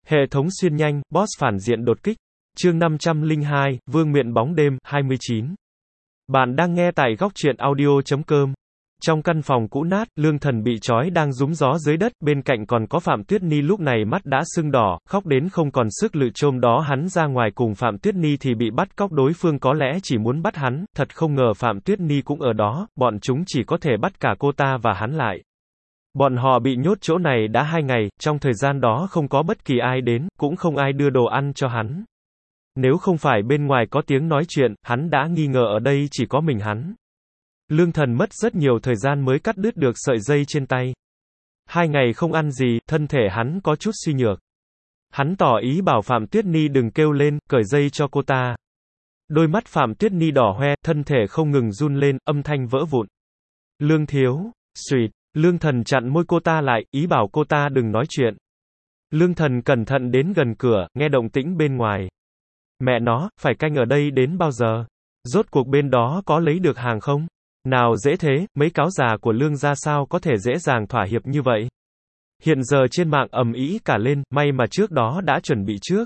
Hệ thống xuyên nhanh, boss phản diện đột kích. Chương 502, Vương miện bóng đêm, 29. Bạn đang nghe tại góc truyện audio.com. Trong căn phòng cũ nát, Lương Thần bị trói đang rúm gió dưới đất, bên cạnh còn có Phạm Tuyết Ni lúc này mắt đã sưng đỏ, khóc đến không còn sức lự. Hôm đó hắn ra ngoài cùng Phạm Tuyết Ni thì bị bắt cóc, đối phương có lẽ chỉ muốn bắt hắn, thật không ngờ Phạm Tuyết Ni cũng ở đó, bọn chúng chỉ có thể bắt cả cô ta và hắn lại. Bọn họ bị nhốt chỗ này đã 2 ngày, trong thời gian đó không có bất kỳ ai đến, cũng không ai đưa đồ ăn cho hắn. Nếu không phải bên ngoài có tiếng nói chuyện, hắn đã nghi ngờ ở đây chỉ có mình hắn. Lương Thần mất rất nhiều thời gian mới cắt đứt được sợi dây trên tay. 2 ngày không ăn gì, thân thể hắn có chút suy nhược. Hắn tỏ ý bảo Phạm Tuyết Ni đừng kêu lên, cởi dây cho cô ta. Đôi mắt Phạm Tuyết Ni đỏ hoe, thân thể không ngừng run lên, âm thanh vỡ vụn. Lương thiếu, suýt. Lương Thần chặn môi cô ta lại, ý bảo cô ta đừng nói chuyện. Lương Thần cẩn thận đến gần cửa, nghe động tĩnh bên ngoài. Mẹ nó, phải canh ở đây đến bao giờ? Rốt cuộc bên đó có lấy được hàng không? Nào dễ thế, mấy cáo già của Lương gia sao có thể dễ dàng thỏa hiệp như vậy? Hiện giờ trên mạng ầm ĩ cả lên, may mà trước đó đã chuẩn bị trước.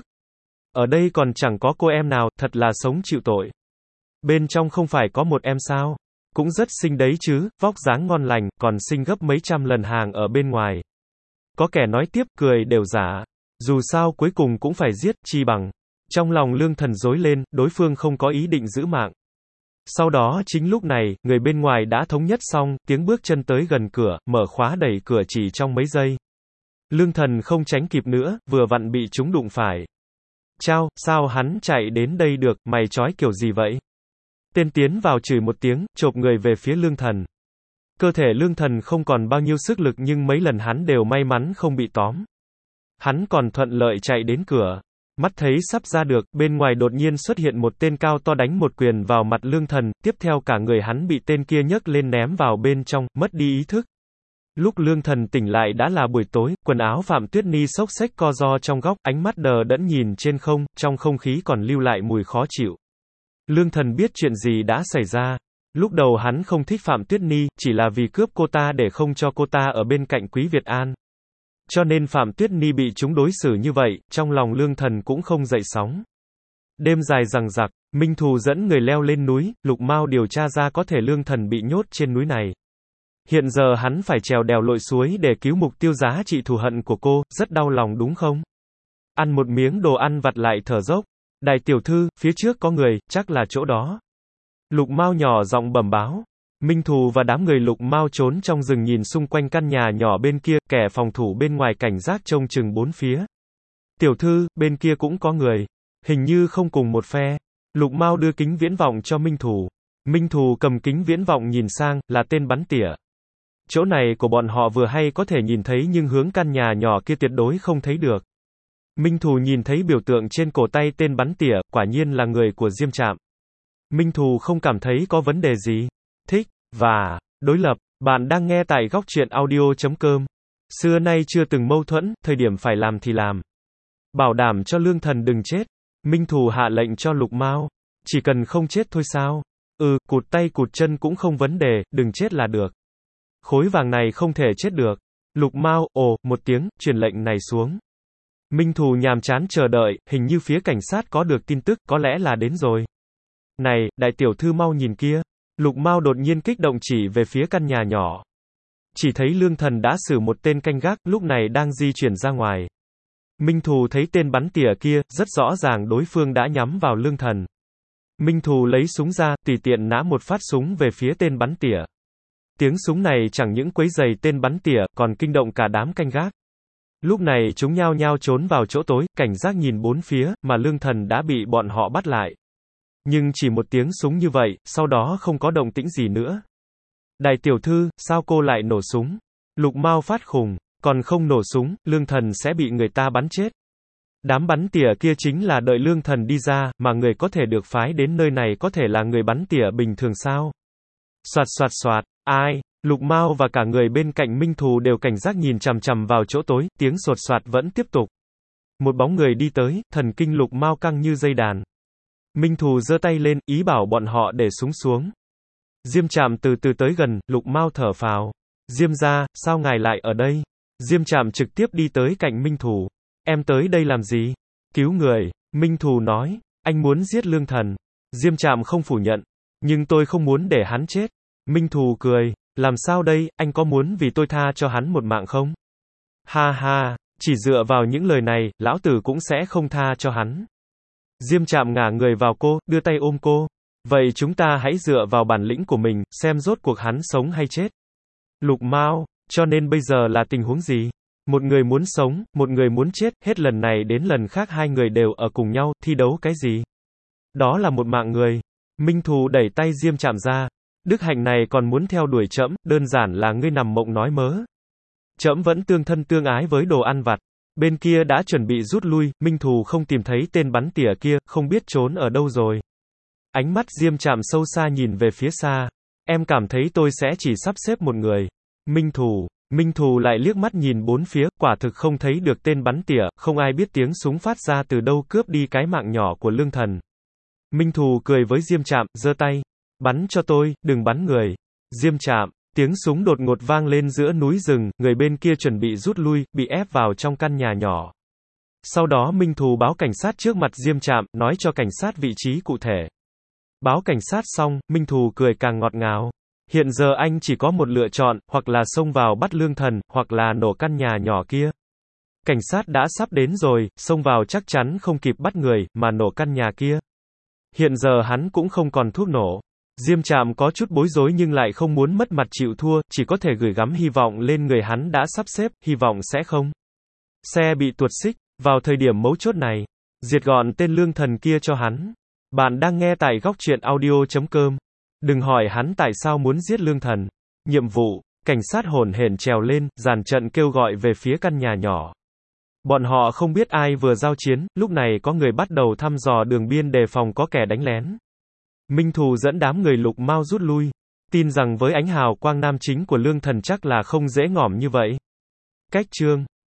Ở đây còn chẳng có cô em nào, thật là sống chịu tội. Bên trong không phải có một em sao? Cũng rất xinh đấy chứ, vóc dáng ngon lành, còn xinh gấp mấy trăm lần hàng ở bên ngoài. Có kẻ nói tiếp, cười đều giả. Dù sao cuối cùng cũng phải giết, chi bằng. Trong lòng Lương Thần rối lên, đối phương không có ý định giữ mạng. Sau đó chính lúc này, người bên ngoài đã thống nhất xong, tiếng bước chân tới gần cửa, mở khóa đẩy cửa chỉ trong mấy giây. Lương Thần không tránh kịp nữa, vừa vặn bị chúng đụng phải. Chao, sao hắn chạy đến đây được, mày trói kiểu gì vậy? Tên tiến vào chửi một tiếng, chộp người về phía Lương Thần. Cơ thể Lương Thần không còn bao nhiêu sức lực nhưng mấy lần hắn đều may mắn không bị tóm. Hắn còn thuận lợi chạy đến cửa. Mắt thấy sắp ra được, bên ngoài đột nhiên xuất hiện một tên cao to đánh một quyền vào mặt Lương Thần, tiếp theo cả người hắn bị tên kia nhấc lên ném vào bên trong, mất đi ý thức. Lúc Lương Thần tỉnh lại đã là buổi tối, quần áo Phạm Tuyết Ni xốc xếch co ro trong góc, ánh mắt đờ đẫn nhìn trên không, trong không khí còn lưu lại mùi khó chịu. Lương Thần biết chuyện gì đã xảy ra. Lúc đầu hắn không thích Phạm Tuyết Ni, chỉ là vì cướp cô ta để không cho cô ta ở bên cạnh Quý Việt An. Cho nên Phạm Tuyết Ni bị chúng đối xử như vậy, trong lòng Lương Thần cũng không dậy sóng. Đêm dài dằng dặc, Minh Thù dẫn người leo lên núi, Lục Mao điều tra ra có thể Lương Thần bị nhốt trên núi này. Hiện giờ hắn phải trèo đèo lội suối để cứu mục tiêu giá trị thù hận của cô, rất đau lòng đúng không? Ăn một miếng đồ ăn vặt lại thở dốc. Đại tiểu thư, phía trước có người, chắc là chỗ đó. Lục Mao nhỏ giọng bẩm báo. Minh Thù và đám người Lục Mao trốn trong rừng nhìn xung quanh căn nhà nhỏ bên kia, kẻ phòng thủ bên ngoài cảnh giác trông chừng bốn phía. Tiểu thư, bên kia cũng có người. Hình như không cùng một phe. Lục Mao đưa kính viễn vọng cho Minh Thù. Minh Thù cầm kính viễn vọng nhìn sang, là tên bắn tỉa. Chỗ này của bọn họ vừa hay có thể nhìn thấy nhưng hướng căn nhà nhỏ kia tuyệt đối không thấy được. Minh Thù nhìn thấy biểu tượng trên cổ tay tên bắn tỉa, quả nhiên là người của Diêm Trạm. Minh Thù không cảm thấy có vấn đề gì. Thích, và, đối lập, bạn đang nghe tại góc truyện audio.com. Xưa nay chưa từng mâu thuẫn, thời điểm phải làm thì làm. Bảo đảm cho Lương Thần đừng chết. Minh Thù hạ lệnh cho Lục Mao. Chỉ cần không chết thôi sao? Cụt tay cụt chân cũng không vấn đề, đừng chết là được. Khối vàng này không thể chết được. Lục Mao, một tiếng, truyền lệnh này xuống. Minh Thù nhàm chán chờ đợi, hình như phía cảnh sát có được tin tức, có lẽ là đến rồi. Này, đại tiểu thư mau nhìn kia. Lục Mao đột nhiên kích động chỉ về phía căn nhà nhỏ. Chỉ thấy Lương Thần đã xử một tên canh gác, lúc này đang di chuyển ra ngoài. Minh Thù thấy tên bắn tỉa kia, rất rõ ràng đối phương đã nhắm vào Lương Thần. Minh Thù lấy súng ra, tùy tiện nã một phát súng về phía tên bắn tỉa. Tiếng súng này chẳng những quấy rầy tên bắn tỉa, còn kinh động cả đám canh gác. Lúc này chúng nhao nhao trốn vào chỗ tối, cảnh giác nhìn bốn phía, mà Lương Thần đã bị bọn họ bắt lại. Nhưng chỉ một tiếng súng như vậy, sau đó không có động tĩnh gì nữa. Đại tiểu thư, sao cô lại nổ súng? Lục Mao phát khùng, còn không nổ súng, Lương Thần sẽ bị người ta bắn chết. Đám bắn tỉa kia chính là đợi Lương Thần đi ra, mà người có thể được phái đến nơi này có thể là người bắn tỉa bình thường sao? Soạt soạt soạt, ai? Lục Mao và cả người bên cạnh Minh Thù đều cảnh giác nhìn chằm chằm vào chỗ tối, tiếng sột soạt vẫn tiếp tục. Một bóng người đi tới, thần kinh Lục Mao căng như dây đàn. Minh Thù giơ tay lên, ý bảo bọn họ để súng xuống. Diêm Trạm từ từ tới gần, Lục Mao thở phào. Diêm gia, sao ngài lại ở đây? Diêm Trạm trực tiếp đi tới cạnh Minh Thù. Em tới đây làm gì? Cứu người. Minh Thù nói. Anh muốn giết Lương Thần. Diêm Trạm không phủ nhận. Nhưng tôi không muốn để hắn chết. Minh Thù cười. Làm sao đây, anh có muốn vì tôi tha cho hắn một mạng không? Ha ha, chỉ dựa vào những lời này, lão tử cũng sẽ không tha cho hắn. Diêm Trạm ngả người vào cô, đưa tay ôm cô. Vậy chúng ta hãy dựa vào bản lĩnh của mình, xem rốt cuộc hắn sống hay chết. Lục Mao, cho nên bây giờ là tình huống gì? Một người muốn sống, một người muốn chết, hết lần này đến lần khác hai người đều ở cùng nhau, thi đấu cái gì? Đó là một mạng người. Minh Thù đẩy tay Diêm Trạm ra. Đức hạnh này còn muốn theo đuổi trẫm, đơn giản là ngươi nằm mộng nói mớ. Trẫm vẫn tương thân tương ái với đồ ăn vặt. Bên kia đã chuẩn bị rút lui, Minh Thù không tìm thấy tên bắn tỉa kia, không biết trốn ở đâu rồi. Ánh mắt Diêm Trạm sâu xa nhìn về phía xa. Em cảm thấy tôi sẽ chỉ sắp xếp một người. Minh Thù lại liếc mắt nhìn bốn phía, quả thực không thấy được tên bắn tỉa, không ai biết tiếng súng phát ra từ đâu cướp đi cái mạng nhỏ của Lương Thần. Minh Thù cười với Diêm Trạm, giơ tay. Bắn cho tôi, đừng bắn người. Diêm Trạm, tiếng súng đột ngột vang lên giữa núi rừng, người bên kia chuẩn bị rút lui, bị ép vào trong căn nhà nhỏ. Sau đó Minh Thù báo cảnh sát trước mặt Diêm Trạm, nói cho cảnh sát vị trí cụ thể. Báo cảnh sát xong, Minh Thù cười càng ngọt ngào. Hiện giờ anh chỉ có một lựa chọn, hoặc là xông vào bắt Lương Thần, hoặc là nổ căn nhà nhỏ kia. Cảnh sát đã sắp đến rồi, xông vào chắc chắn không kịp bắt người, mà nổ căn nhà kia. Hiện giờ hắn cũng không còn thuốc nổ. Diêm Trạm có chút bối rối nhưng lại không muốn mất mặt chịu thua, chỉ có thể gửi gắm hy vọng lên người hắn đã sắp xếp, hy vọng sẽ không. Xe bị tuột xích, vào thời điểm mấu chốt này, diệt gọn tên Lương Thần kia cho hắn. Bạn đang nghe tại góc truyện audio.com. Đừng hỏi hắn tại sao muốn giết Lương Thần. Nhiệm vụ, cảnh sát hồn hển trèo lên, dàn trận kêu gọi về phía căn nhà nhỏ. Bọn họ không biết ai vừa giao chiến, lúc này có người bắt đầu thăm dò đường biên đề phòng có kẻ đánh lén. Minh Thù dẫn đám người Lục Mao rút lui, tin rằng với ánh hào quang nam chính của Lương Thần chắc là không dễ ngỏm như vậy. Cách chương